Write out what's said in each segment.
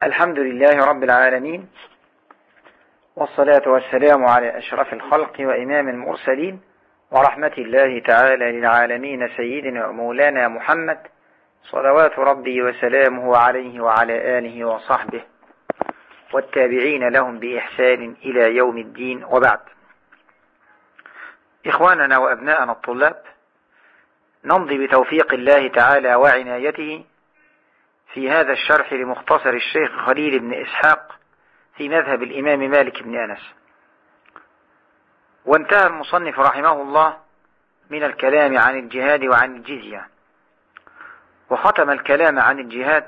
الحمد لله رب العالمين، والصلاة والسلام على أشرف الخلق وإمام المرسلين، ورحمة الله تعالى للعالمين سيدنا ومولانا محمد، صلوات ربي وسلامه عليه وعلى آله وصحبه والتابعين لهم بإحسان إلى يوم الدين، وبعد. إخواننا وأبناءنا الطلاب، نمضي بتوفيق الله تعالى وعنايته في هذا الشرح لمختصر الشيخ خليل بن إسحاق في مذهب الإمام مالك بن أنس. وانتهى المصنف رحمه الله من الكلام عن الجهاد وعن الجزية، وختم الكلام عن الجهاد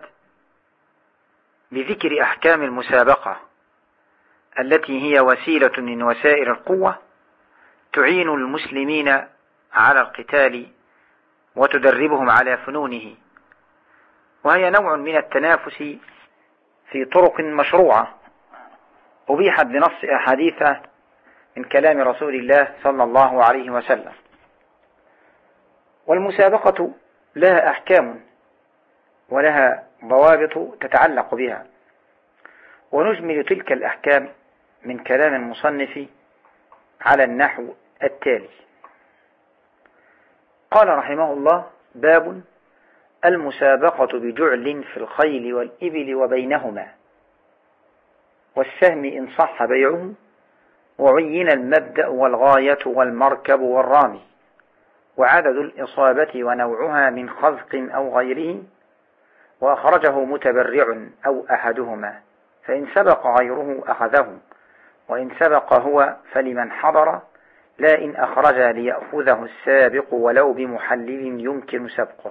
بذكر أحكام المسابقة التي هي وسيلة من وسائل القوة تعين المسلمين على القتال وتدربهم على فنونه، وهي نوع من التنافس في طرق مشروعة أبيحت بنص أحاديث من كلام رسول الله صلى الله عليه وسلم. والمسابقة لها أحكام ولها ضوابط تتعلق بها، ونجمل تلك الأحكام من كلام المصنف على النحو التالي. قال رحمه الله: باب المسابقة بجعل في الخيل والإبل وبينهما، والسهم إن صح بيعه، وعين المبدأ والغاية والمركب والرامي، وعدد الإصابة ونوعها من خزق أو غيره، وأخرجه متبرع أو أحدهما، فإن سبق غيره أخذه، وإن سبق هو فلمن حضر، لا إن أخرج ليأخذه السابق ولو بمحلل يمكن سبقه.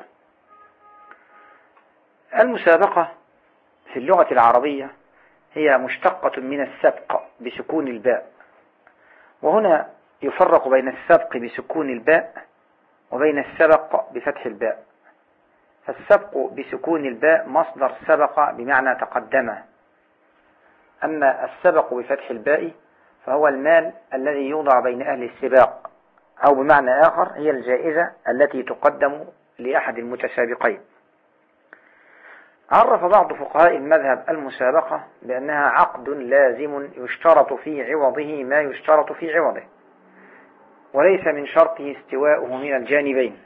المسابقة في اللغة العربية هي مشتقة من السبق بسكون الباء، وهنا يفرق بين السبق بسكون الباء وبين السبق بفتح الباء. فالسبق بسكون الباء مصدر سبق بمعنى تقدم، أما السبق بفتح الباء فهو المال الذي يوضع بين أهل السباق، أو بمعنى آخر هي الجائزة التي تقدم لأحد المتسابقين. عرف بعض فقهاء المذهب المسابقة بأنها عقد لازم يشترط في عوضه ما يشترط في عوضه، وليس من شرطه استواؤه من الجانبين.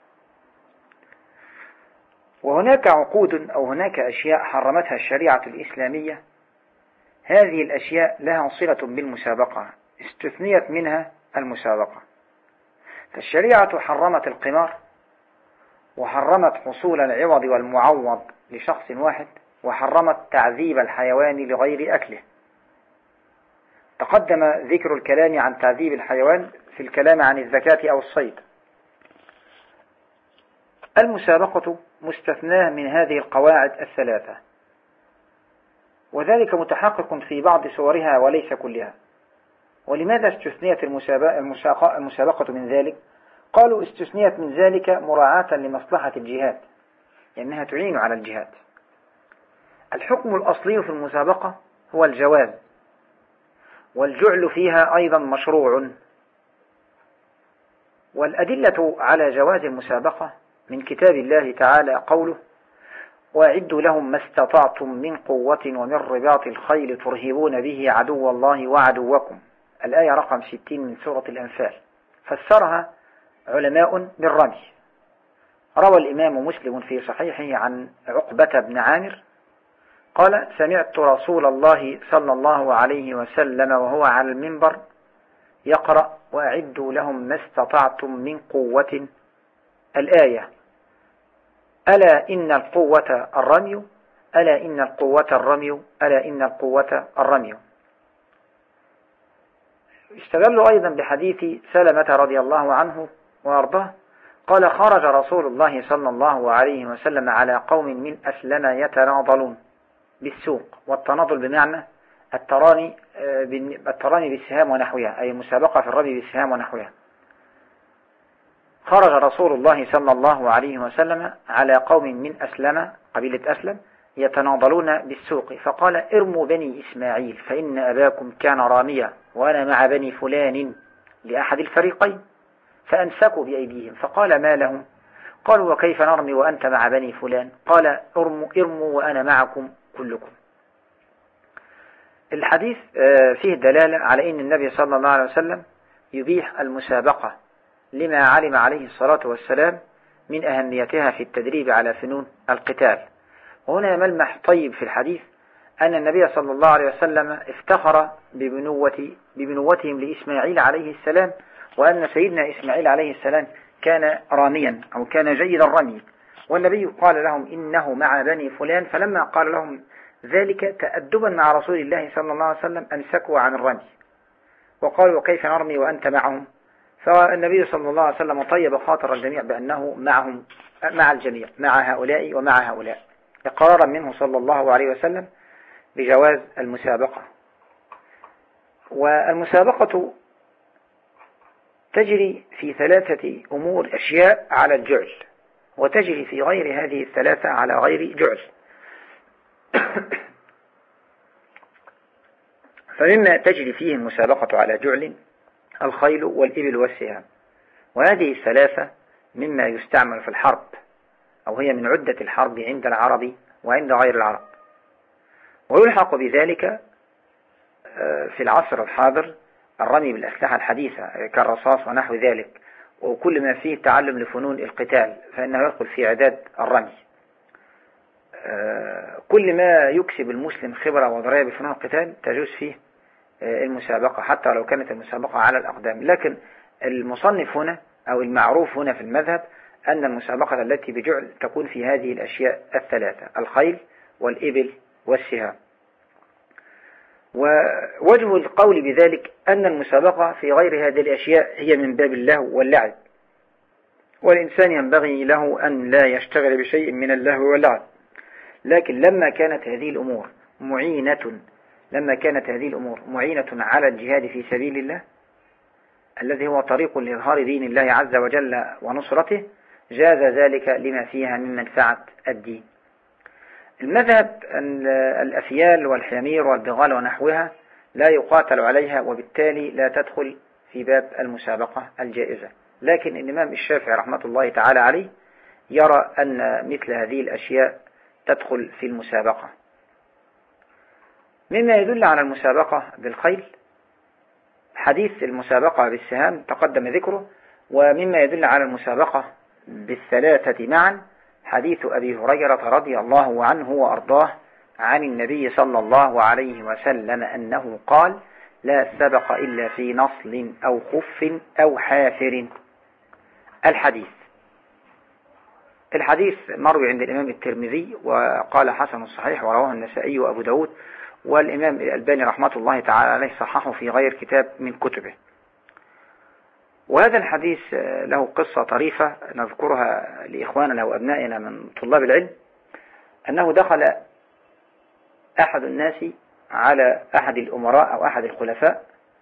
وهناك عقود أو هناك أشياء حرمتها الشريعة الإسلامية، هذه الأشياء لها صلة بالمسابقة، استثنيت منها المسابقة. فالشريعة حرمت القمار، وحرمت حصول العوض والمعوض لشخص واحد، وحرمت تعذيب الحيوان لغير أكله. تقدم ذكر الكلام عن تعذيب الحيوان في الكلام عن الزكاة أو الصيد. المسابقة مستثناة من هذه القواعد الثلاثة، وذلك متحقق في بعض صورها وليس كلها. ولماذا استثنيت المسابقة من ذلك؟ قالوا استثنيت من ذلك مراعاة لمصلحة الجهاد، لأنها تعين على الجهاد. الحكم الأصلي في المسابقة هو الجواز، والجعل فيها أيضا مشروع. والأدلة على جواز المسابقة من كتاب الله تعالى قوله: وأعدوا لهم ما استطعتم من قوة ومن رباط الخيل ترهبون به عدو الله وعدوكم، الآية رقم 60 من سورة الأنفال. فسرها علماء بالرمي. روى الإمام مسلم في صحيحه عن عقبة بن عامر قال: سمعت رسول الله صلى الله عليه وسلم وهو على المنبر يقرأ: وأعدوا لهم ما استطعتم من قوة، الآية: ألا إن القوة الرمي، ألا إن القوة الرمي، ألا إن القوة الرمي. استدلوا أيضا بحديث سلمة رضي الله عنه وأرضاه قال: خرج رسول الله صلى الله عليه وسلم على قوم من أسلم يتناضلون بالسوق. والتناضل بمعنى الترامي بالسهام ونحوها، أي مسابقة في الرمي بالسهام ونحوها. خرج رسول الله صلى الله عليه وسلم على قوم من أسلم، قبيلة أسلم، يتناضلون بالسوق، فقال: ارموا بني إسماعيل فإن أباكم كان راميا وأنا مع بني فلان لأحد الفريقين، فأمسكوا بأيديهم. فقال: ما لهم؟ قالوا: وكيف نرمي وأنت مع بني فلان؟ قال: ارموا وأنا معكم كلكم. الحديث فيه دلالة على أن النبي صلى الله عليه وسلم يبيح المسابقة لما علم عليه الصلاة والسلام من أهميتها في التدريب على فنون القتال. وهنا ملمح طيب في الحديث أن النبي صلى الله عليه وسلم افتخر ببنوتهم لإسماعيل عليه السلام، وأن سيدنا إسماعيل عليه السلام كان راميا أو كان جيد الرمي، والنبي قال لهم إنه مع بني فلان، فلما قال لهم ذلك تأدبا مع رسول الله صلى الله عليه وسلم أمسكوا عن الرمي وقالوا كيف نرمي وأنت معهم؟ فالنبي صلى الله عليه وسلم طيب خاطر الجميع بأنه معهم مع الجميع، مع هؤلاء ومع هؤلاء، إقرارا منه صلى الله عليه وسلم بجواز المسابقة. والمسابقة تجري في ثلاثة أمور أشياء على الجعل، وتجري في غير هذه الثلاثة على غير جعل. فمما تجري فيه المسابقة على جعل الخيل والإبل والسهام، وهذه الثلاثة مما يستعمل في الحرب، أو هي من عدة الحرب عند العرب وعند غير العرب. ويلحق بذلك في العصر الحاضر الرمي بالأسلحة الحديثة كالرصاص ونحو ذلك، وكل ما فيه تعلم لفنون القتال فإنه يدخل في عداد الرمي. كل ما يكسب المسلم خبرة وضرية بفنون القتال تجوز فيه المسابقة، حتى لو كانت المسابقة على الأقدام. لكن المصنف هنا أو المعروف هنا في المذهب أن المسابقة التي بجعل تكون في هذه الأشياء الثلاثة: الخيل والإبل والسهام. ووجه القول بذلك أن المسابقة في غير هذه الأشياء هي من باب اللهو واللعب، والإنسان ينبغي له أن لا يشتغل بشيء من اللهو واللعب. لكن لما كانت هذه الأمور معينة على الجهاد في سبيل الله الذي هو طريق لإظهار دين الله عز وجل ونصرته، جاز ذلك لما فيها من منفعة الدين. المذهب أن الأفيال والحمير والبغال ونحوها لا يقاتل عليها، وبالتالي لا تدخل في باب المسابقة الجائزة. لكن الإمام الشافعي رحمة الله تعالى عليه يرى أن مثل هذه الأشياء تدخل في المسابقة. مما يدل على المسابقة بالخيل حديث المسابقة بالسهام تقدم ذكره، ومما يدل على المسابقة بالثلاثة معا حديث أبي هريرة رضي الله عنه وأرضاه عن النبي صلى الله عليه وسلم أنه قال: لا سبق إلا في نصل أو خف أو حافر. الحديث مروي عند الإمام الترمذي وقال حسن صحيح، ورواه النسائي وأبو داود، والإمام الألباني رحمة الله تعالى عليه صححه في غير كتاب من كتبه. وهذا الحديث له قصة طريفة نذكرها لإخواننا وأبنائنا من طلاب العلم، أنه دخل أحد الناس على أحد الأمراء أو أحد الخلفاء،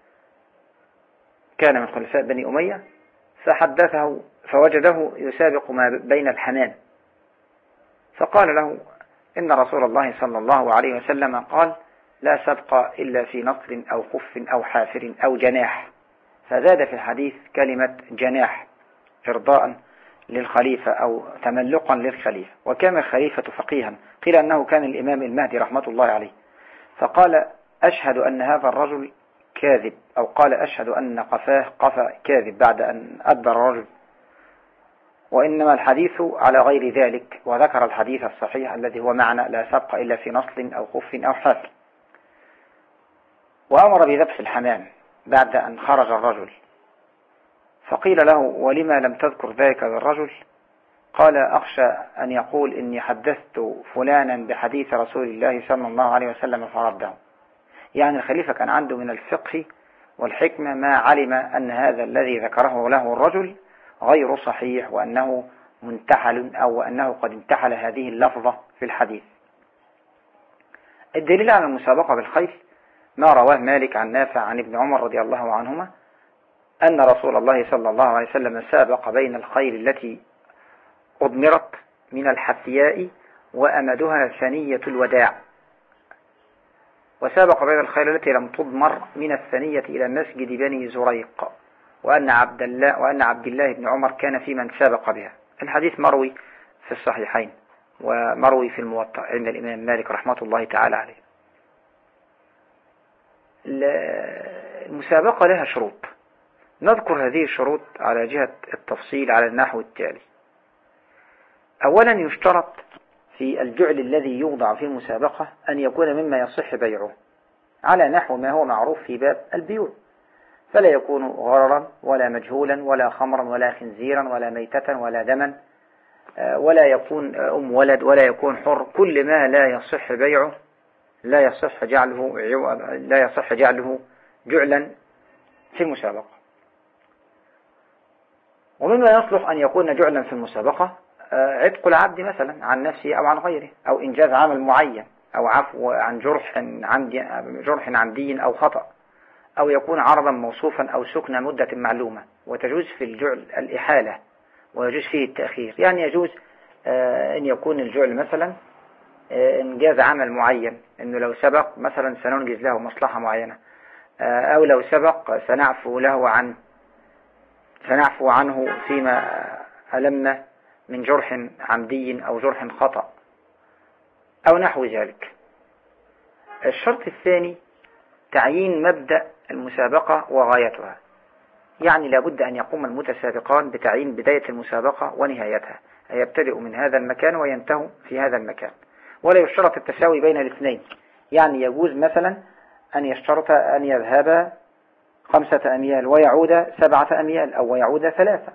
كان من خلفاء بني أمية، فحدثه فوجده يسابق ما بين الحمام، فقال له: إن رسول الله صلى الله عليه وسلم قال: لا سبق إلا في نصل أو خف أو حافر أو جناح. فزاد في الحديث كلمة جناح إرضاء للخليفة أو تملقا للخليفة. وكان الخليفة فقيها، قيل أنه كان الإمام المهدي رحمة الله عليه، فقال: أشهد أن هذا الرجل كاذب، أو قال: أشهد أن قفا كاذب، بعد أن أدبر الرجل، وإنما الحديث على غير ذلك، وذكر الحديث الصحيح الذي هو معنى لا سبق إلا في نصل أو خف أو حافر. وأمر بذبح الحمام بعد أن خرج الرجل، فقيل له: ولما لم تذكر ذلك للرجل؟ قال: أخشى أن يقول إني حدثت فلانا بحديث رسول الله صلى الله عليه وسلم فرده. يعني الخليفة كان عنده من الفقه والحكمة ما علم أن هذا الذي ذكره له الرجل غير صحيح، وأنه منتحل أو أنه قد انتحل هذه اللفظة في الحديث. الدليل على المسابقة بالخيل ما رواه مالك عن نافع عن ابن عمر رضي الله عنهما أن رسول الله صلى الله عليه وسلم سابق بين الخيل التي أضمرت من الحثياء وأمدها ثنية الوداع، وسابق بين الخيل التي لم تضمر من الثنية إلى مسجد بني زريق، وأن عبد الله بن عمر كان في من سابق بها. الحديث مروي في الصحيحين ومروي في الموطأ عند الإمام مالك رحمة الله تعالى عليه. المسابقة لها شروط، نذكر هذه الشروط على جهة التفصيل على النحو التالي. أولا يشترط في الجعل الذي يوضع في المسابقة أن يكون مما يصح بيعه على نحو ما هو معروف في باب البيوع، فلا يكون غررا ولا مجهولا ولا خمرا ولا خنزيرا ولا ميتة ولا دما، ولا يكون ولد ولا يكون حر. كل ما لا يصح بيعه لا يصح جعله جعلا في المسابقة. ومما يصلح أن يكون جعلا في المسابقة عتق العبد مثلا عن نفسه أو عن غيره، أو إنجاز عمل معين، أو عفو عن جرح عمدي أو خطأ، أو يكون عرضا موصوفا أو سكن مدة معلومة. وتجوز في الجعل الإحالة ويجوز فيه التأخير، يعني يجوز أن يكون الجعل مثلا إنجاز عمل معين، أنه لو سبق مثلا سننجز له مصلحة معينة، أو لو سبق سنعفو عنه فيما ألمنا من جرح عمدي أو جرح خطأ أو نحو ذلك. الشرط الثاني تعيين مبدأ المسابقة وغايتها، يعني لابد أن يقوم المتسابقان بتعيين بداية المسابقة ونهايتها، يبتدئ من هذا المكان وينتهوا في هذا المكان، ولا يشترط التساوي بين الاثنين. يعني يجوز مثلا أن يشترط أن يذهب 5 أميال ويعود 7 أميال أو يعود 3.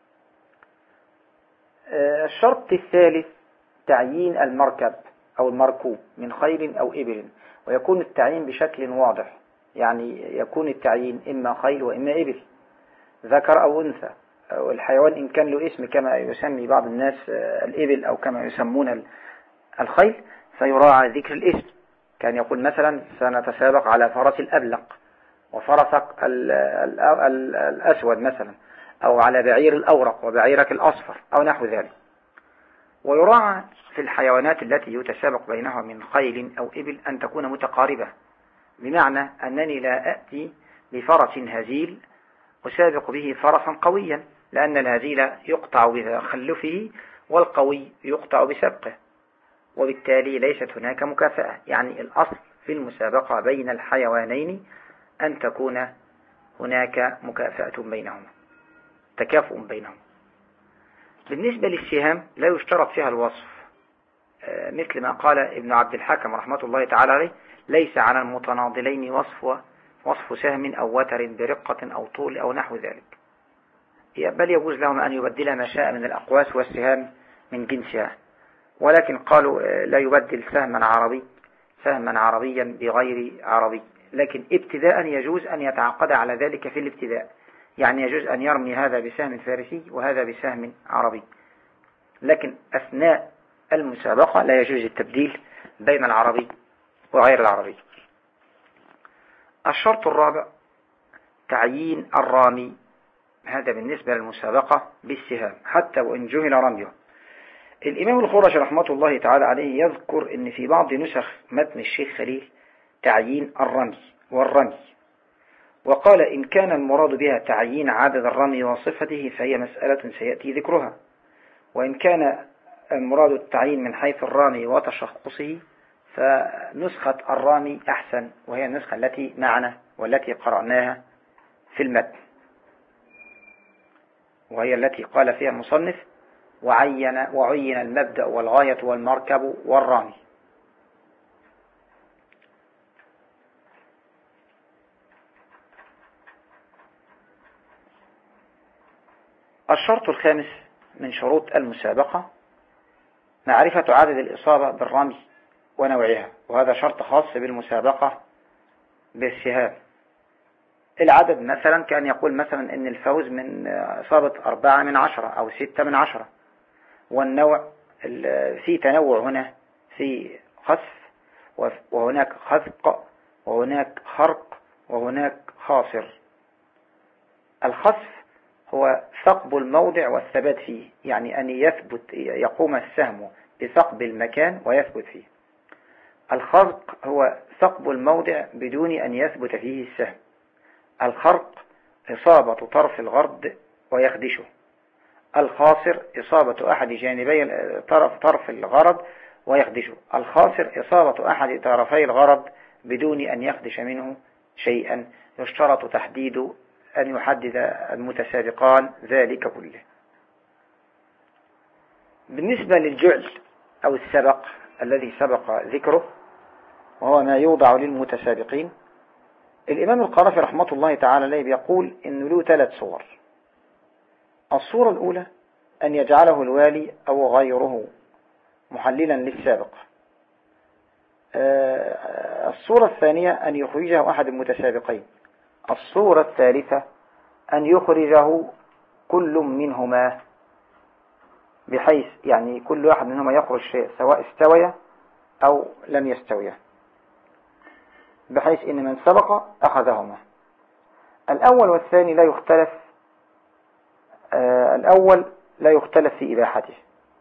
الشرط الثالث تعيين المركب أو المركوب من خيل أو إبل، ويكون التعيين بشكل واضح، يعني يكون التعيين إما خيل وإما إبل، ذكر أو أنثى، والحيوان إن كان له اسم كما يسمي بعض الناس الإبل أو كما يسمون الخيل فيراعى ذكر الاسم. كان يقول مثلا سنتسابق على فرس الأبلق وفرسك الأسود مثلا، أو على بعير الأورق وبعيرك الأصفر أو نحو ذلك. ويراعى في الحيوانات التي يتسابق بينها من خيل أو إبل أن تكون متقاربة، بمعنى أنني لا أأتي بفرس هزيل أسابق به فرسا قويا، لأن الهزيل يقطع بتخلفه والقوي يقطع بسبقه، وبالتالي ليست هناك مكافأة. يعني الأصل في المسابقة بين الحيوانين أن تكون هناك مكافأة بينهما، تكافؤ بينهم. بالنسبة للسهام لا يشترط فيها الوصف، مثل ما قال ابن عبد الحكم رحمة الله تعالى عليه: ليس على المتناضلين وصف سهم أو وتر برقة أو طول أو نحو ذلك، بل يجوز لهم أن يبدل ما شاء من الأقواس والسهام من جنسها، ولكن قالوا لا يبدل سهما عربيا بغير عربي. لكن ابتداء يجوز أن يتعقد على ذلك في الابتداء، يعني يجوز أن يرمي هذا بسهم فارسي وهذا بسهم عربي، لكن أثناء المسابقة لا يجوز التبديل بين العربي وغير العربي. الشرط الرابع تعيين الرامي، هذا بالنسبة للمسابقة بالسهام حتى وإن جهل رميه. الإمام الخرشي رحمة الله تعالى عليه يذكر أن في بعض نسخ متن الشيخ خليل تعيين الرمي والرمي، وقال إن كان المراد بها تعيين عدد الرمي وصفته فهي مسألة سيأتي ذكرها، وإن كان المراد التعيين من حيث الرامي وتشخصه فنسخة الرامي أحسن، وهي النسخة التي معنا والتي قرأناها في المتن، وهي التي قال فيها المصنف: وعين المبدأ والغاية والمركب والرامي. الشرط الخامس من شروط المسابقة معرفة عدد الإصابة بالرمي ونوعها، وهذا شرط خاص بالمسابقة بالسهام. العدد مثلا كان يقول مثلا إن الفوز من إصابة 4 من 10 أو 6 من 10، والنوع في تنوع هنا، في خسف وهناك خفق وهناك خرق وهناك خاصر. الخسف هو ثقب الموضع والثبات فيه، يعني أن يقوم السهم بثقب المكان ويثبت فيه. الخرق هو ثقب الموضع بدون أن يثبت فيه السهم. الخرق إصابة طرف الغرد ويخدشه. الخاصر إصابة أحد جانبي طرف الغرض ويخدشه. الخاصر إصابة أحد طرفي الغرض بدون أن يخدش منه شيئا يشترط تحديد أن يحدد المتسابقان ذلك كله. بالنسبة للجعل أو السبق الذي سبق ذكره وهو ما يوضع للمتسابقين، الإمام القرافي رحمة الله تعالى عليه بيقول إنه له 3 صور. الصورة الأولى أن يجعله الوالي أو غيره محللا للسابق. الصورة الثانية أن يخرجه أحد المتسابقين. الصورة الثالثة أن يخرجه كل منهما، بحيث يعني كل واحد منهما يخرج شيء سواء استوي أو لم يستوي، بحيث إن من سبق أخذهما. الأول والثاني لا يختلف، الأول لا يختلف في إباحته،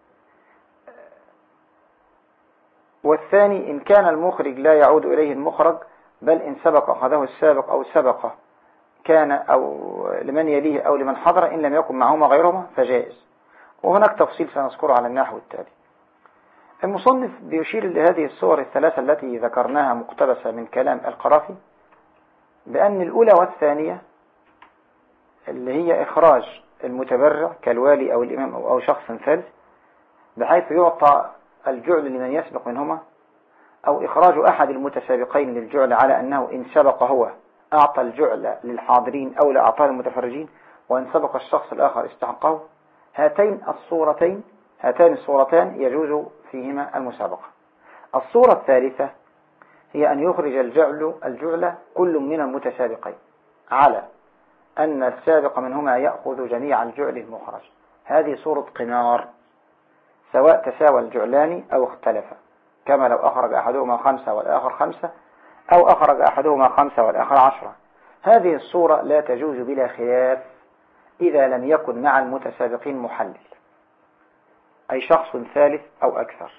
والثاني إن كان المخرج لا يعود إليه المخرج، بل إن سبق أخذه السابق أو سبق كان أو لمن يليه أو لمن حضر إن لم يكن معهما غيرهما فجائز. وهناك تفصيل سنذكره على النحو التالي. المصنف بيشير لهذه الصور الثلاثة التي ذكرناها مقتبسة من كلام القرافي بأن الأولى والثانية اللي هي إخراج المتبرع كالوالي أو الإمام أو شخص ثالث بحيث يعطى الجعل لمن يسبق منهما، أو إخراج أحد المتسابقين للجعل على أنه إن سبق هو أعطى الجعل للحاضرين أو لا أعطاه المتفرجين، وإن سبق الشخص الآخر استحقه. هاتان الصورتان يجوز فيهما المسابقة. الصورة الثالثة هي أن يخرج الجعل كل من المتسابقين على أن السابق منهما يأخذ جميع الجعل المخرج. هذه صورة قمار، سواء تساوى الجعلان أو اختلفا، كما لو أخرج أحدهما 5 والآخر 5، أو أخرج أحدهما 5 والآخر 10. هذه الصورة لا تجوز بلا خلاف إذا لم يكن مع المتسابقين محلل، أي شخص ثالث أو أكثر.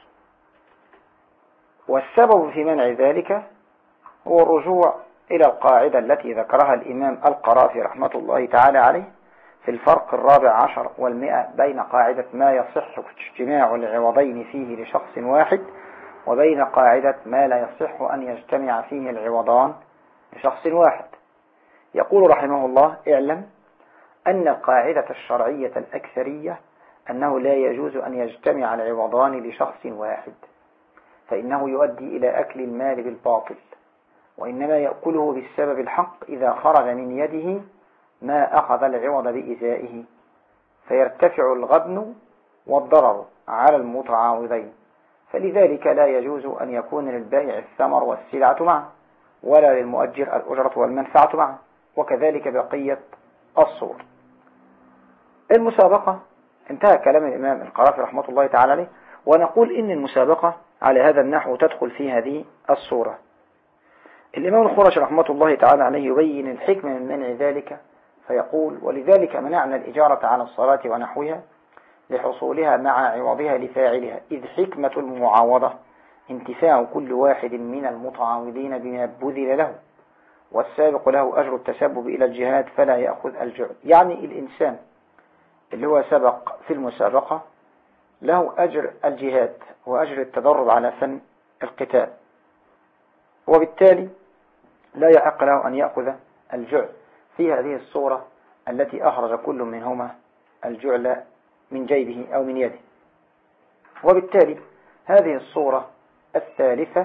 والسبب في منع ذلك هو الرجوع إلى القاعدة التي ذكرها الإمام القرافي رحمة الله تعالى عليه في الفرق 14 و100 بين قاعدة ما يصح اجتماع العوضين فيه لشخص واحد وبين قاعدة ما لا يصح أن يجتمع فيه العوضان لشخص واحد. يقول رحمه الله: اعلم أن القاعدة الشرعية الأكثرية أنه لا يجوز أن يجتمع العوضان لشخص واحد، فإنه يؤدي إلى أكل المال بالباطل، وإنما يأكله بالسبب الحق إذا خرج من يده ما أخذ العوض بإزائه، فيرتفع الغبن والضرر على المتعاوضين. فلذلك لا يجوز أن يكون للبائع الثمر والسلعة معه، ولا للمؤجر الأجرة والمنفعة معه، وكذلك بقية الصور. المسابقة انتهى كلام الإمام القرافي رحمة الله تعالى عليه، ونقول إن المسابقة على هذا النحو تدخل في هذه الصورة. الإمام الخرشي رحمة الله تعالى عليه يبين الحكمة من منع ذلك، فيقول: ولذلك منعنا الإجارة على الصلاة ونحوها لحصولها مع عوضها لفاعلها، إذ حكمة المعاوضة انتفاع كل واحد من المتعاوضين بما بذل له، والسابق له أجر التسبب إلى الجهاد فلا يأخذ الجعل. يعني الإنسان اللي هو سبق في المسابقة له أجر الجهاد وأجر التدرب على فن القتال، وبالتالي لا يحق له أن يأخذ الجعل في هذه الصورة التي أخرج كل منهما الجعل من جيبه أو من يده. وبالتالي هذه الصورة الثالثة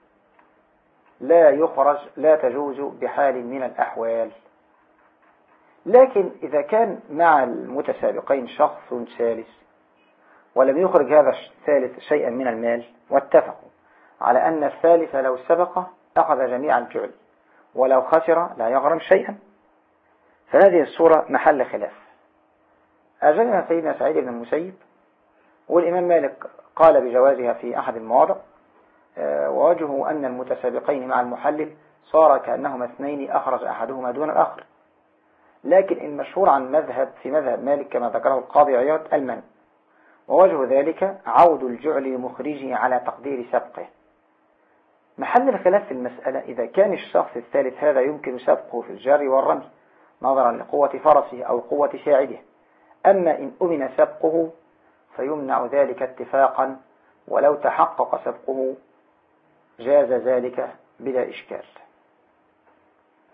لا تجوز بحال من الأحوال. لكن إذا كان مع المتسابقين شخص ثالث ولم يخرج هذا الثالث شيئا من المال، واتفقوا على أن الثالث لو سبق أخذ جميع الجعل ولو خسر لا يغرم شيئا، فهذه الصورة محل خلاف. أجلها سيدنا سعيد بن المسيب، والإمام مالك قال بجوازها في أحد المواضع، ووجهه أن المتسابقين مع المحلل صار كأنهما اثنين أخرج أحدهما دون الآخر. لكن المشهور عن في مذهب مالك كما ذكره القاضي عياض المنع، ووجه ذلك عود الجعل لمخرجه على تقدير سبقه. محل الخلاف في المسألة إذا كان الشخص الثالث هذا يمكن سبقه في الجر والرمي نظرا لقوة فرسه أو قوة ساعده، أما إن أمن سبقه فيمنع ذلك اتفاقا، ولو تحقق سبقه جاز ذلك بلا إشكال.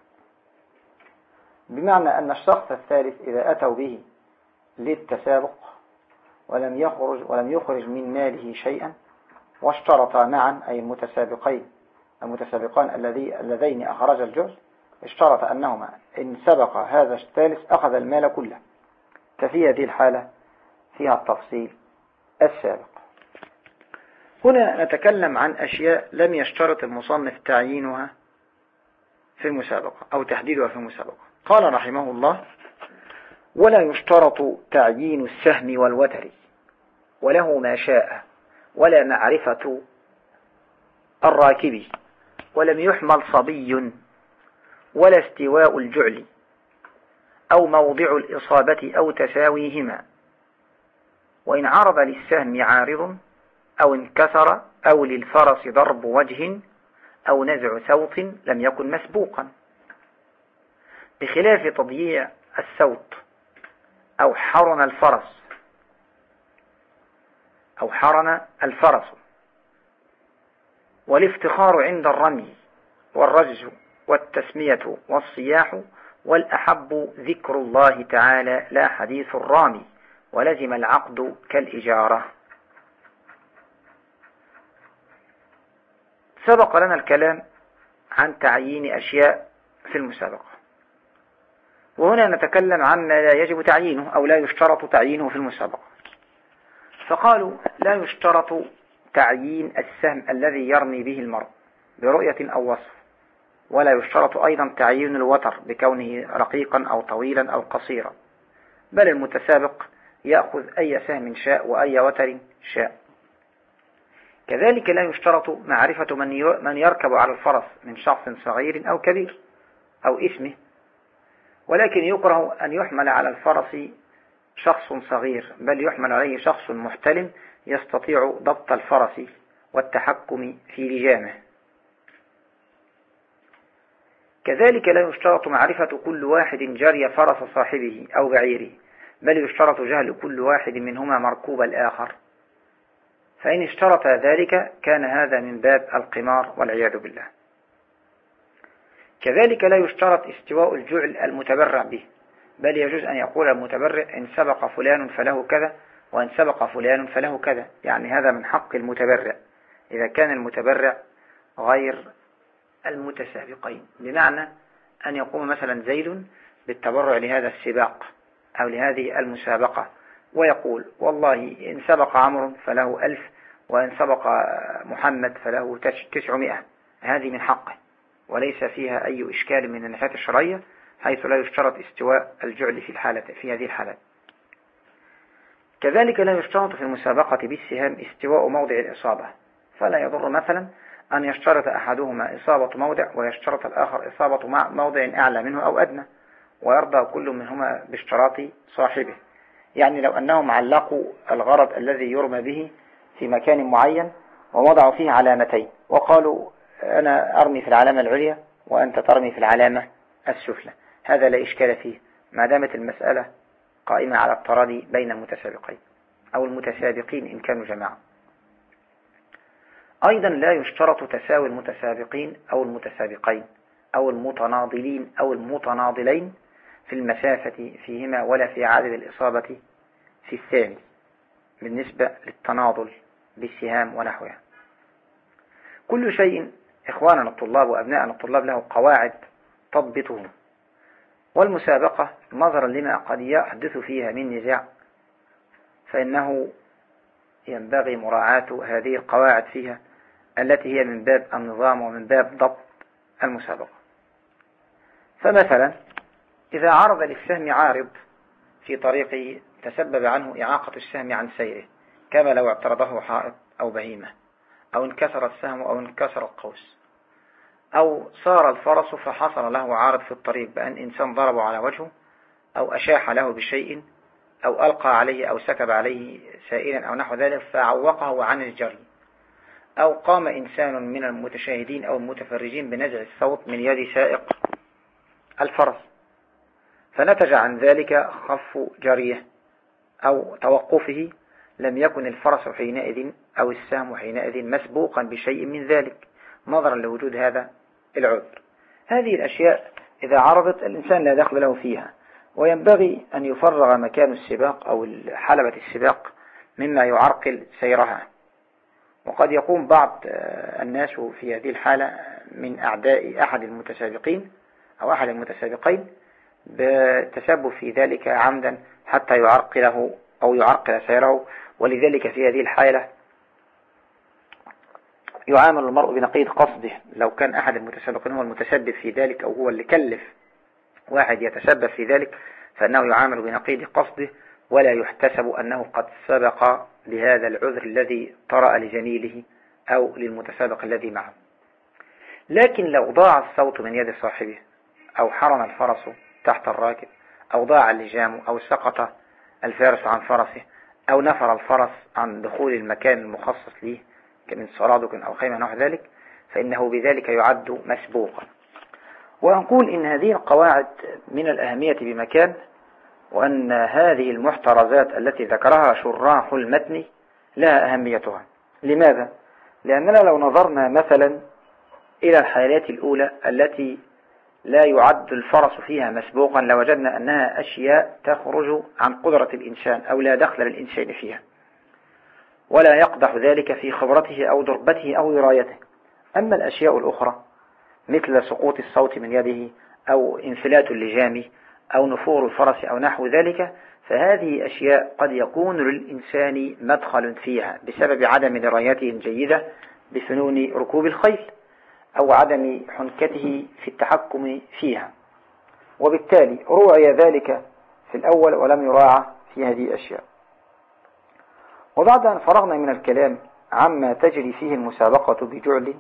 بمعنى أن الشخص الثالث إذا أتوا به للتسابق ولم يخرج من ماله شيئا واشترطا معا، أي المتسابقان اللذين أخرج الجزء، اشترط أنهما إن سبق هذا الثالث أخذ المال كله، ففي هذه الحالة فيها التفصيل السابق. هنا نتكلم عن أشياء لم يشترط المصنف تعيينها في المسابقة أو تحديدها في المسابقة. قال رحمه الله: ولا يشترط تعيين السهم والوتر وله ما شاء ولا معرفة الراكب ولم يحمل صبي ولا استواء الجعل أو موضع الإصابة أو تساويهما، وإن عرض للسهم عارض أو انكسر أو للفرس ضرب وجه أو نزع صوت لم يكن مسبوقا، بخلاف تضييع الصوت أو حرن الفرس والافتخار عند الرمي والرجز والتسمية والصياح، والأحب ذكر الله تعالى لا حديث الرامي، ولزم العقد كالإجارة. سبق لنا الكلام عن تعيين أشياء في المسابقة، وهنا نتكلم عن ما لا يجب تعيينه أو لا يشترط تعيينه في المسابقة. فقالوا: لا يشترط تعيين السهم الذي يرمي به المرء برؤية أو وصف، ولا يشترط أيضا تعيين الوتر بكونه رقيقا أو طويلا أو قصيرا، بل المتسابق يأخذ أي سهم شاء وأي وتر شاء. كذلك لا يشترط معرفة من يركب على الفرس من شخص صغير أو كبير أو اسمه، ولكن يكره أن يحمل على الفرس شخص صغير، بل يحمل عليه شخص محتلم يستطيع ضبط الفرس والتحكم في لجامه. كذلك لا يشترط معرفة كل واحد جري فرس صاحبه أو بعيره، بل يشترط جهل كل واحد منهما مركوب الآخر، فإن اشترط ذلك كان هذا من باب القمار والعياذ بالله. كذلك لا يشترط استواء الجعل المتبرع به، بل يجوز أن يقول المتبرع إن سبق فلان فله كذا وإن سبق فلان فله كذا، يعني هذا من حق المتبرع إذا كان المتبرع غير المتسابقين، بمعنى أن يقوم مثلا زيد بالتبرع لهذا السباق أو لهذه المسابقة ويقول: والله إن سبق عمرو فله 1000 وإن سبق محمد فله 900. هذه من حقه وليس فيها أي إشكال من الناحية الشرعية، حيث لا يشترط استواء الجعل في هذه الحالات. كذلك لا يشترط في المسابقة بالسهام استواء موضع الإصابة، فلا يضر مثلا أن يشترط أحدهما إصابة موضع ويشترط الآخر إصابة موضع أعلى منه أو أدنى، ويرضى كل منهما باشتراط صاحبه. يعني لو أنهم علقوا الغرض الذي يرمى به في مكان معين ووضعوا فيه علامتين وقالوا: أنا أرمي في العلامة العليا وأنت ترمي في العلامة السفلى، هذا لا إشكال فيه ما دامت المسألة قائمة على التراضي بين المتسابقين أو المتسابقين إن كانوا جماعة. أيضا لا يشترط تساوي المتسابقين أو المتسابقين أو المتناضلين أو المتناضلين في المسافة فيهما ولا في عدد الإصابة في الثاني بالنسبة للتناضل بالسهام ونحوها. كل شيء إخواننا الطلاب وأبناءنا الطلاب له قواعد تضبطه، والمسابقة نظرا لما قد يحدث فيها من نزاع فإنه ينبغي مراعاة هذه القواعد فيها التي هي من باب النظام ومن باب ضبط المسابقة. فمثلا إذا عرض للسهم عارض في طريقه تسبب عنه إعاقة السهم عن سيره، كما لو اعترضه حائط أو بهيمة، أو انكسر السهم أو انكسر القوس، أو صار الفرس فحصل له عارض في الطريق بأن إنسان ضربه على وجهه أو أشاح له بشيء أو ألقى عليه أو سكب عليه سائلا أو نحو ذلك فعوقه عن الجري، أو قام إنسان من المتشاهدين أو المتفرجين بنزع الصوت من يد سائق الفرس فنتج عن ذلك خف جريه أو توقفه، لم يكن الفرس حينئذ أو السهم حينئذ مسبوقا بشيء من ذلك نظرا لوجود هذا العذر. هذه الأشياء إذا عرضت الإنسان لا دخل له فيها، وينبغي أن يفرغ مكان السباق أو حلبة السباق مما يعرقل سيرها. وقد يقوم بعض الناس في هذه الحالة من أعداء أحد المتسابقين أو أحد المتسابقين بالتسبب في ذلك عمدا حتى يعرقله أو يعرقل سيره. ولذلك في هذه الحالة يعامل المرء بنقيض قصده. لو كان أحد المتسابقين هو المتسبب في ذلك أو هو اللي كلف واحد يتسبب في ذلك، فإنه يعامل بنقيض قصده، ولا يحتسب أنه قد سبق بهذا العذر الذي طرأ لجميله أو للمتسابق الذي معه. لكن لو ضاع الصوت من يد صاحبه، أو حرم الفرس تحت الراكب، أو ضاع اللجام، أو سقط الفارس عن فرسه، أو نفر الفرس عن دخول المكان المخصص له كمن صرادق أو خيمة نحو ذلك، فإنه بذلك يعد مسبوقا. وأقول إن هذه القواعد من الأهمية بمكان، وأن هذه المحترزات التي ذكرها شراح المتن لها أهميتها. لماذا؟ لأننا لو نظرنا مثلا إلى الحالات الأولى التي لا يعد الفرس فيها مسبوقا، لوجدنا أنها أشياء تخرج عن قدرة الإنسان أو لا دخل للإنسان فيها، ولا يقدح ذلك في خبرته أو دربته أو ورايته. أما الأشياء الأخرى مثل سقوط الصوت من يده، أو انفلات اللجام، أو نفور الفرس أو نحو ذلك، فهذه أشياء قد يكون للإنسان مدخل فيها بسبب عدم درايته الجيدة بفنون ركوب الخيل، أو عدم حنكته في التحكم فيها، وبالتالي روعي ذلك في الأول ولم يراعى في هذه الأشياء. وبعد أن فرغنا من الكلام عما تجري فيه المسابقة بجعل،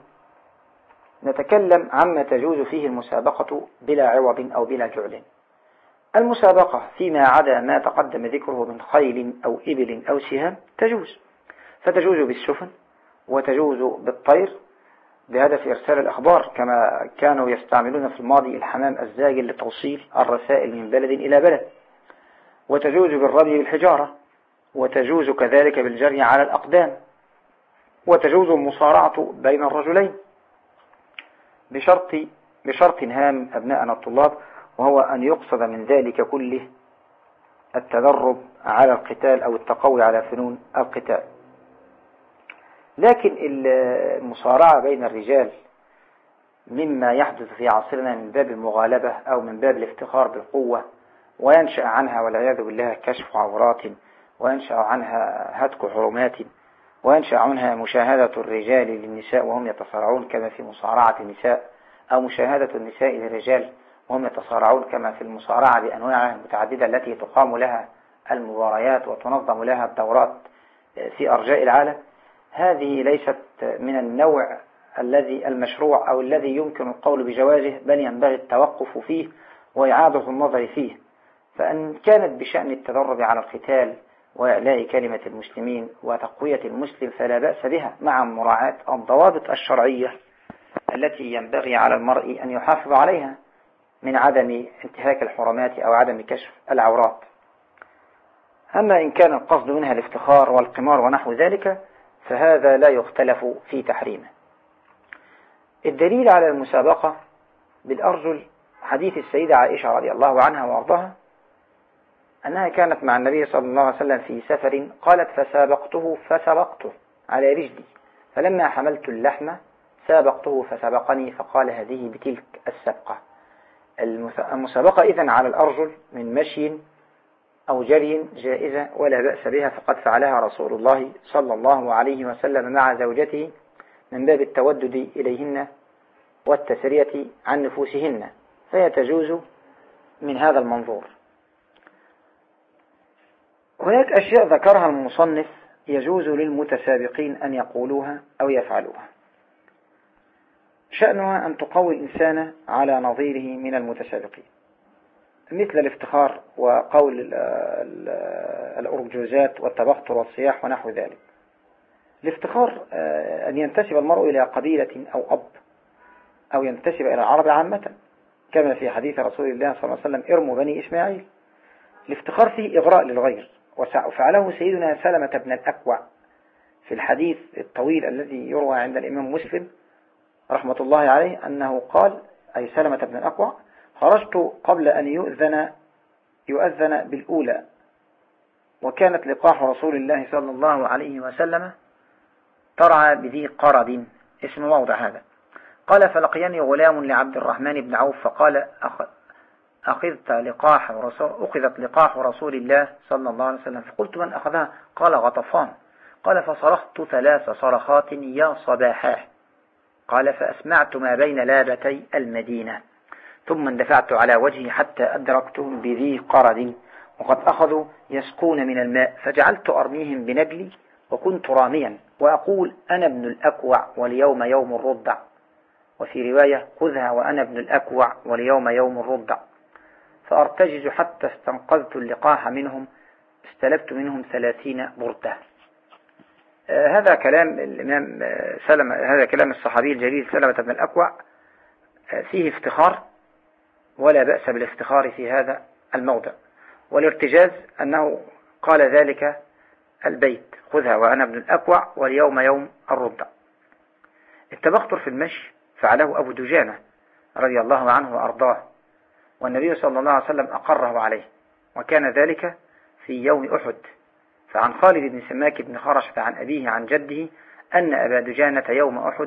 نتكلم عما تجوز فيه المسابقة بلا عوض أو بلا جعل. المسابقة فيما عدا ما تقدم ذكره من خيل أو إبل أو سهام تجوز، فتجوز بالسفن، وتجوز بالطير بهدف إرسال الأخبار، كما كانوا يستعملون في الماضي الحمام الزاجل لتوصيل الرسائل من بلد إلى بلد، وتجوز بالرمي بالحجارة، وتجوز كذلك بالجري على الأقدام، وتجوز المصارعة بين الرجلين بشرط هام أبناءنا الطلاب، وهو أن يقصد من ذلك كله التدرب على القتال أو التقوي على فنون القتال. لكن المصارعة بين الرجال مما يحدث في عصرنا من باب المغالبة أو من باب الافتخار بالقوة، وينشأ عنها والعياذ بالله كشف عورات، وينشأ عنها هتك حرمات، وينشأ عنها مشاهدة الرجال للنساء وهم يتصارعون كما في مصارعة النساء، أو مشاهدة النساء للرجال وهم يتصارعون كما في المصارعة بأنواعها المتعددة التي تقام لها المباريات وتنظم لها الدورات في أرجاء العالم. هذه ليست من النوع الذي المشروع أو الذي يمكن القول بجوازه، بل ينبغي التوقف فيه وإعادة النظر فيه. فإن كانت بشأن التدرب على القتال وإعلاء كلمة المسلمين وتقوية المسلم فلا بأس بها، مع مراعاة الضوابط الشرعية التي ينبغي على المرء أن يحافظ عليها من عدم انتهاك الحرمات أو عدم كشف العورات. أما إن كان القصد منها الافتخار والقمار ونحو ذلك فهذا لا يختلف في تحريمه. الدليل على المسابقة بالأرجل حديث السيدة عائشة رضي الله عنها وارضاها أنها كانت مع النبي صلى الله عليه وسلم في سفر، قالت فسبقته على رجلي، فلما حملت اللحم سابقته فسبقني، فقال هذه بتلك السبقة. المسابقة إذن على الأرجل من مشي أو جري جائزة ولا بأس بها، فقد فعلها رسول الله صلى الله عليه وسلم مع زوجته من باب التودد إليهن والتسرية عن نفوسهن، فهي تجوز من هذا المنظور. هناك أشياء ذكرها المصنف يجوز للمتسابقين أن يقولوها أو يفعلوها، شأنها أن تقوي الإنسان على نظيره من المتسابقين، مثل الافتخار وقول الأرجوزات والتبختر والصياح ونحو ذلك. الافتخار أن ينتسب المرء إلى قبيلة أو أب، أو ينتسب إلى العرب عامة، كما في حديث رسول الله صلى الله عليه وسلم ارموا بني إسماعيل. الافتخار فيه إغراء للغير، وفعله سيدنا سلمة بن الأكوع في الحديث الطويل الذي يروى عند الإمام مسلم رحمة الله عليه، أنه قال، أي سلمة بن الأكوع خرجت قبل أن يؤذن بالأولى، وكانت لقاح رسول الله صلى الله عليه وسلم ترعى بذي قرد، اسم موضع هذا. قال فلقيني غلام لعبد الرحمن بن عوف فقال أخذت أخذت لقاح رسول الله صلى الله عليه وسلم، فقلت من أخذها؟ قال غطفان. قال فصرخت 3 صرخات يا صباحاه. قال فأسمعت ما بين لابتي المدينة، ثم اندفعت على وجهي حتى أدركتهم بذي قرد وقد أخذوا يسقون من الماء، فجعلت أرميهم بنجلي وكنت راميا وأقول أنا ابن الأكوع واليوم يوم الرضع، وفي رواية خذها وأنا ابن الأكوع واليوم يوم الرضع، فأرتجز حتى استنقذت اللقاح منهم، استلبت منهم 30 بردة. هذا كلام الإمام سلمة، هذا كلام الصحابي الجليل سلمة بن الأكوع، فيه افتخار ولا بأس بالافتخار في هذا الموضع. والارتجاز أنه قال ذلك البيت خذها وأنا ابن الأكوع واليوم يوم الرضع. التبختر في المشي فعله أبو دجانة رضي الله عنه وأرضاه، والنبي صلى الله عليه وسلم أقره عليه، وكان ذلك في يوم أحد. فعن خالد بن سماك بن خرشة عن أبيه عن جده أن أبا دجانة يوم أحد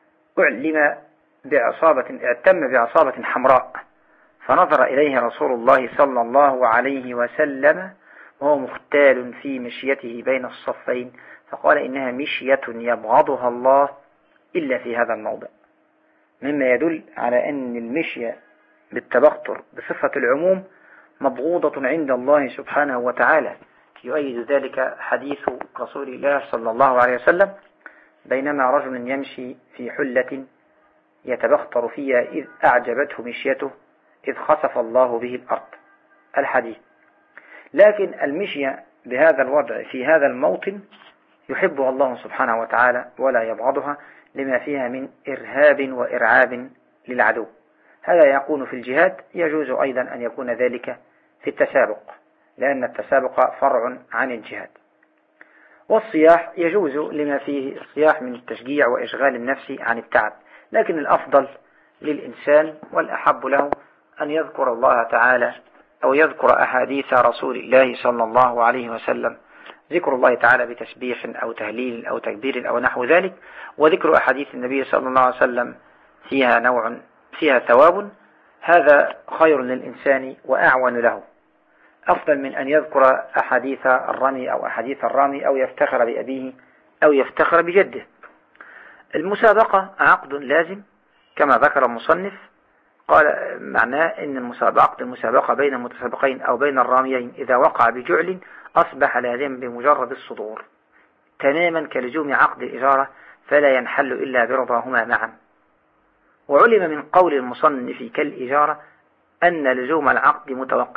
اعتم بعصابة حمراء، فنظر إليه رسول الله صلى الله عليه وسلم وهو مختال في مشيته بين الصفين، فقال إنها مشية يبغضها الله إلا في هذا الموضع، مما يدل على أن المشية بالتبختر بصفة العموم مبغوضة عند الله سبحانه وتعالى. يؤيد ذلك حديث رسول الله صلى الله عليه وسلم بينما رجل يمشي في حلة يتبختر فيها إذ أعجبته مشيته إذ خسف الله به الأرض، الحديث. لكن المشية بهذا الوضع في هذا الموطن يحبها الله سبحانه وتعالى ولا يبغضها، لما فيها من إرهاب وإرعاب للعدو. هذا يكون في الجهاد، يجوز أيضا أن يكون ذلك في التسابق، لأن التسابق فرع عن الجهاد. والصياح يجوز لما فيه الصياح من التشجيع وإشغال النفس عن التعب، لكن الأفضل للإنسان والأحب له أن يذكر الله تعالى أو يذكر أحاديث رسول الله صلى الله عليه وسلم، ذكر الله تعالى بتسبيح أو تهليل أو تكبير أو نحو ذلك، وذكر أحاديث النبي صلى الله عليه وسلم فيها ثواب، هذا خير للإنسان وأعون له، أفضل من أن يذكر أحاديث الرمي أو أحاديث الرامي أو يفتخر بأبيه أو يفتخر بجده. المسابقة عقد لازم كما ذكر المصنف، قال معناه أن المسابقة بين المتسابقين أو بين الراميين إذا وقع بجعل أصبح لازم بمجرد الصدور، تماما كلزوم عقد الإجارة، فلا ينحل إلا برضاهما معا. وعلم من قول المصنف كالإجارة أن لزوم العقد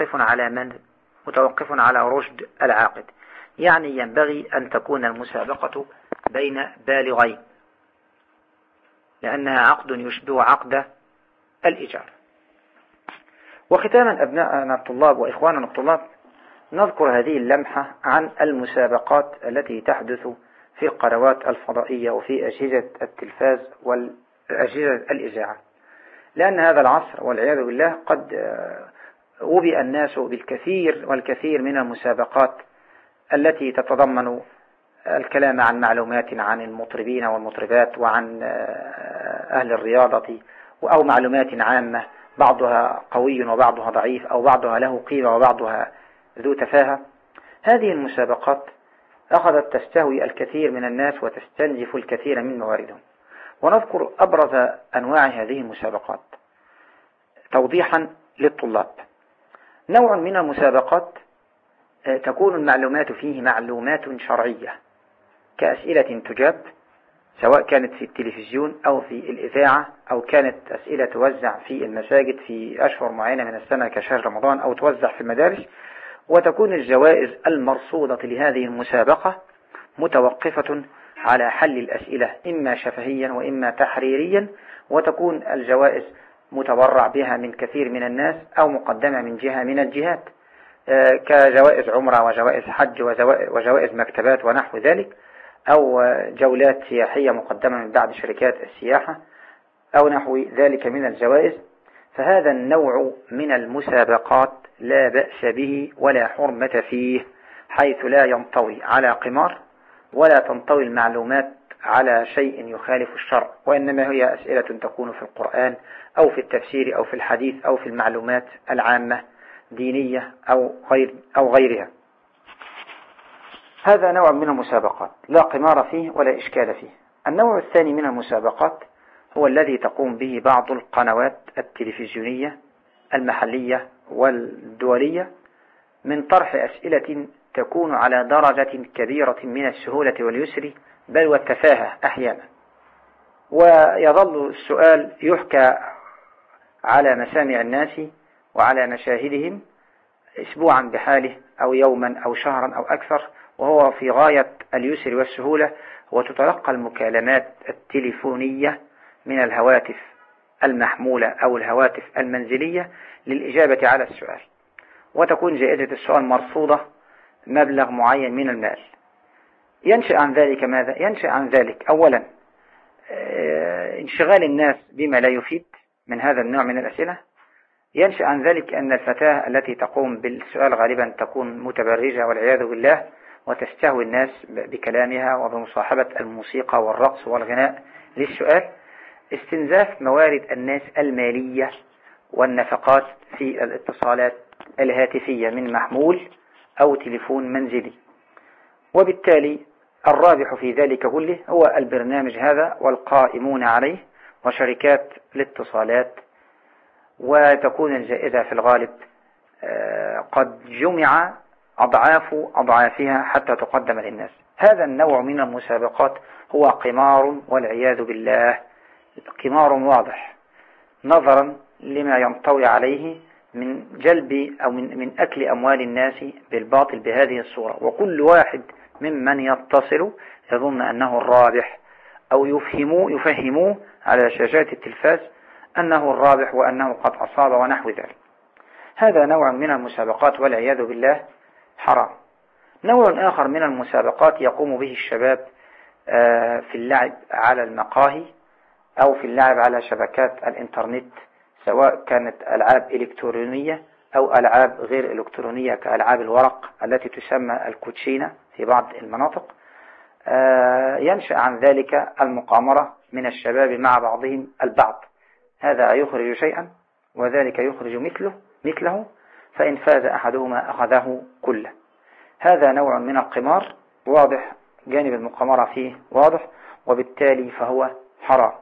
متوقف على رشد العاقد، يعني ينبغي أن تكون المسابقة بين بالغين، لأنها عقد يشبه عقد الإيجار. وختاما أبناءنا الطلاب وإخواننا الطلاب، نذكر هذه اللمحة عن المسابقات التي تحدث في القنوات الفضائية وفي أجهزة التلفاز والأجهزة الإذاعة، لأن هذا العصر والعياذ بالله قد وبئ الناس بالكثير والكثير من المسابقات التي تتضمن الكلام عن معلومات عن المطربين والمطربات وعن أهل الرياضة، أو معلومات عامة بعضها قوي وبعضها ضعيف، أو بعضها له قيمة وبعضها ذو تفاهة. هذه المسابقات أخذت تستهوي الكثير من الناس وتستنزف الكثير من مواردهم، ونذكر أبرز أنواع هذه المسابقات توضيحا للطلاب. نوع من المسابقات تكون المعلومات فيه معلومات شرعية كأسئلة تجاب، سواء كانت في التلفزيون أو في الإذاعة، أو كانت أسئلة توزع في المساجد في أشهر معينة من السنة كشهر رمضان، أو توزع في المدارس. وتكون الجوائز المرصودة لهذه المسابقة متوقفة على حل الأسئلة إما شفهيا وإما تحريريا، وتكون الجوائز متبرع بها من كثير من الناس أو مقدمة من جهة من الجهات، كجوائز عمرة وجوائز حج وجوائز مكتبات ونحو ذلك، أو جولات سياحية مقدمة من بعض شركات السياحة أو نحو ذلك من الجوائز. فهذا النوع من المسابقات لا بأس به ولا حرمة فيه، حيث لا ينطوي على قمار ولا تنطوي المعلومات على شيء يخالف الشرع، وإنما هي أسئلة تكون في القرآن أو في التفسير أو في الحديث أو في المعلومات العامة دينية أو غيرها. هذا نوع من المسابقات لا قمار فيه ولا إشكال فيه. النوع الثاني من المسابقات هو الذي تقوم به بعض القنوات التلفزيونية المحلية والدولية من طرح أسئلة تكون على درجة كبيرة من السهولة واليسر بل والتفاهة أحيانا، ويظل السؤال يحكى على مسامع الناس وعلى مشاهدهم أسبوعا بحاله أو يوما أو شهرا أو أكثر، وهو في غاية اليسر والسهولة، وتتلقى المكالمات التليفونية من الهواتف المحمولة أو الهواتف المنزلية للإجابة على السؤال، وتكون جائزة السؤال مرصودة مبلغ معين من المال. ينشأ عن ذلك ماذا؟ ينشأ عن ذلك أولا انشغال الناس بما لا يفيد من هذا النوع من الأسئلة. ينشأ عن ذلك أن الفتاة التي تقوم بالسؤال غالبا تكون متبرجة والعياذ بالله، وتستهوي الناس بكلامها وبمصاحبة الموسيقى والرقص والغناء للسؤال. استنزاف موارد الناس المالية والنفقات في الاتصالات الهاتفية من محمول أو تليفون منزلي، وبالتالي الرابح في ذلك كله هو البرنامج هذا والقائمون عليه وشركات الاتصالات، وتكون الجائزة في الغالب قد جمع أضعافها حتى تقدم للناس. هذا النوع من المسابقات هو قمار والعياذ بالله، قمار واضح نظرا لما ينطوي عليه من جلب أو من أكل أموال الناس بالباطل بهذه الصورة، وكل واحد ممن يتصل يظن أنه الرابح أو يفهموه على شاشات التلفاز أنه الرابح وأنه قد أصاب ونحو ذلك. هذا نوع من المسابقات والعياذ بالله حرام. نوع آخر من المسابقات يقوم به الشباب في اللعب على المقاهي أو في اللعب على شبكات الإنترنت، سواء كانت ألعاب إلكترونية أو ألعاب غير إلكترونية كألعاب الورق التي تسمى الكوتشينة في بعض المناطق. ينشأ عن ذلك المقامرة من الشباب مع بعضهم البعض، هذا يخرج شيئا وذلك يخرج مثله، فإن فاز أحدهما أخذه كله. هذا نوع من القمار واضح، جانب المقامرة فيه واضح، وبالتالي فهو حرام.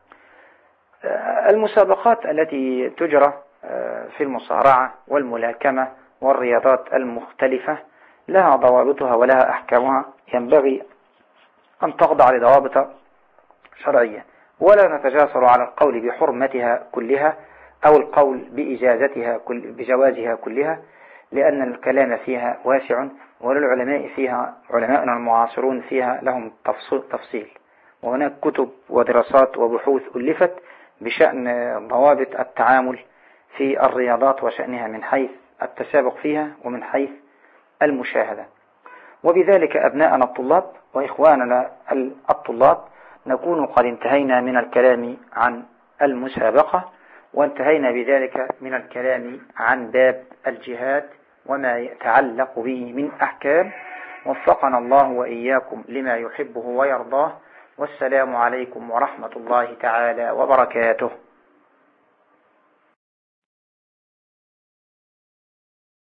المسابقات التي تجرى في المصارعة والملاكمة والرياضات المختلفة لها ضوابطها ولها أحكامها، ينبغي أن تخضع لضوابط شرعية، ولا نتجاسر على القول بحرمتها كلها أو القول بجوازها كلها، لأن الكلام فيها واسع، وللعلماء فيها علماءنا المعاصرون فيها لهم تفصيل، وهناك كتب ودراسات وبحوث ألفت بشأن ضوابط التعامل في الرياضات وشأنها من حيث التسابق فيها ومن حيث المشاهدة. وبذلك أبناءنا الطلاب وإخواننا الطلاب نكون قد انتهينا من الكلام عن المسابقة، وانتهينا بذلك من الكلام عن باب الجهاد وما يتعلق به من أحكام. وفقنا الله وإياكم لما يحبه ويرضاه، والسلام عليكم ورحمة الله تعالى وبركاته.